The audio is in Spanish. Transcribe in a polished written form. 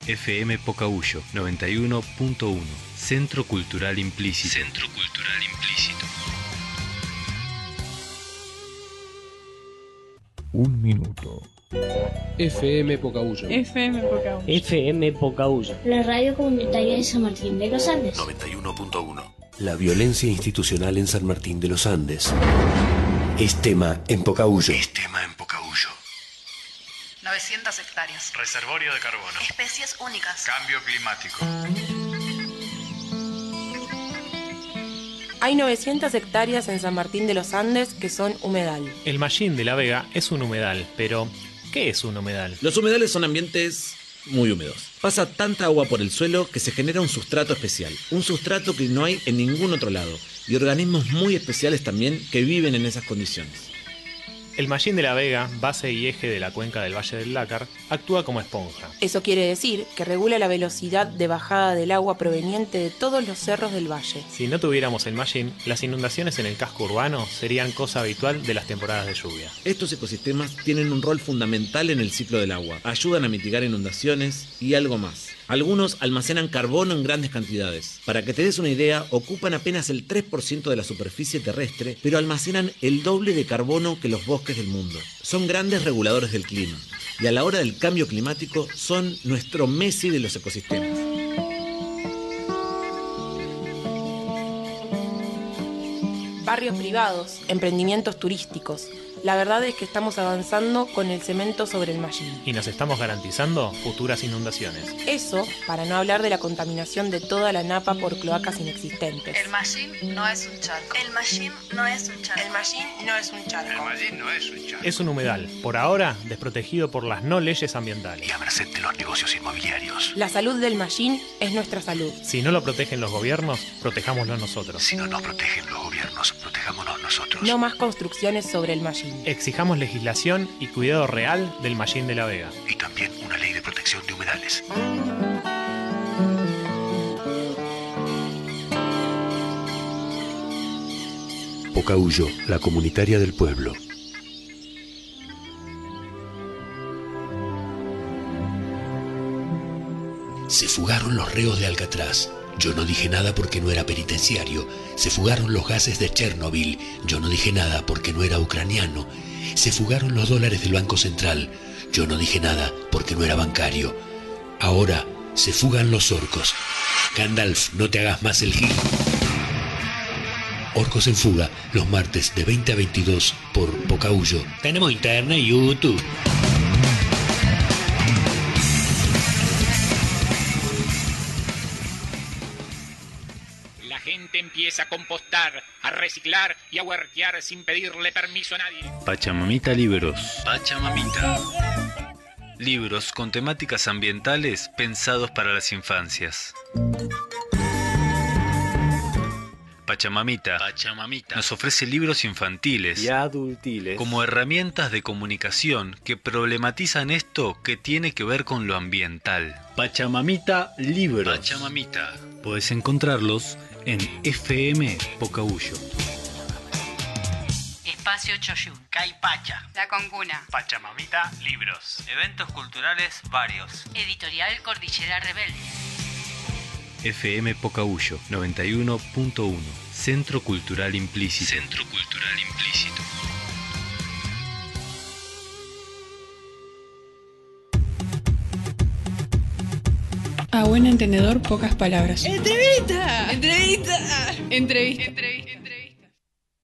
FM Pocahuyo 91.1. Centro Cultural Implícito. Centro Cultural Implícito. Un minuto. FM Pocahuyo. FM Pocahuyo. FM Pocahuyo. La radio comunitaria de San Martín de los Andes. 91.1. La violencia institucional en San Martín de los Andes. Es tema en Pocahuyo. 900 hectáreas. Reservorio de carbono. Especies únicas. Cambio climático. Hay 900 hectáreas en San Martín de los Andes que son humedal. El Mallín de la Vega es un humedal, pero ¿qué es un humedal? Los humedales son ambientes muy húmedos. Pasa tanta agua por el suelo que se genera un sustrato especial. Un sustrato que no hay en ningún otro lado. Y organismos muy especiales también que viven en esas condiciones. El Mallín de la Vega, base y eje de la cuenca del Valle del Lácar, actúa como esponja. Eso quiere decir que regula la velocidad de bajada del agua proveniente de todos los cerros del valle. Si no tuviéramos el Mallín, las inundaciones en el casco urbano serían cosa habitual de las temporadas de lluvia. Estos ecosistemas tienen un rol fundamental en el ciclo del agua. Ayudan a mitigar inundaciones y algo más. Algunos almacenan carbono en grandes cantidades. Para que te des una idea, ocupan apenas el 3% de la superficie terrestre, pero almacenan el doble de carbono que los bosques del mundo. Son grandes reguladores del clima y a la hora del cambio climático son nuestro Messi de los ecosistemas. Barrios privados, emprendimientos turísticos. La verdad es que estamos avanzando con el cemento sobre el Mallín. Y nos estamos garantizando futuras inundaciones. Eso, para no hablar de la contaminación de toda la napa por cloacas inexistentes. El Mallín no es un charco. El Mallín no es un charco. El Mallín no es un charco. El Mallín no es un charco. Es un humedal, por ahora desprotegido por las no leyes ambientales. Y a merced de los negocios inmobiliarios. La salud del Mallín es nuestra salud. Si no lo protegen los gobiernos, protejámoslo nosotros. Si no nos protegen los gobiernos, protejámonos nosotros. No más construcciones sobre el Mallín. Exijamos legislación y cuidado real del Mallín de la Vega. Y también una ley de protección de humedales. Pocahuyo, la comunitaria del pueblo. Se fugaron los reos de Alcatraz. Yo no dije nada porque no era penitenciario. Se fugaron los gases de Chernobyl. Yo no dije nada porque no era ucraniano. Se fugaron los dólares del Banco Central. Yo no dije nada porque no era bancario. Ahora se fugan los orcos. Gandalf, no te hagas más el gil. Orcos en fuga, los martes de 20 a 22 por Pocahuyo. Tenemos internet y YouTube. La gente empieza a compostar, a reciclar y a huertear sin pedirle permiso a nadie. Pachamamita Libros. Pachamamita. Libros con temáticas ambientales pensados para las infancias. Pachamamita nos ofrece libros infantiles y adultiles como herramientas de comunicación que problematizan esto que tiene que ver con lo ambiental. Pachamamita Libros. Pachamamita. Podés encontrarlos en FM Pocahuyo. Espacio Choyún. Caipacha. La Concuna. Pachamamita Libros. Eventos culturales varios. Editorial Cordillera Rebelde. FM Pocahuyo 91.1. Centro Cultural Implícito. Centro Cultural Implícito. A buen entendedor, pocas palabras. ¡Entrevista! ¡Entrevista! Entrevista.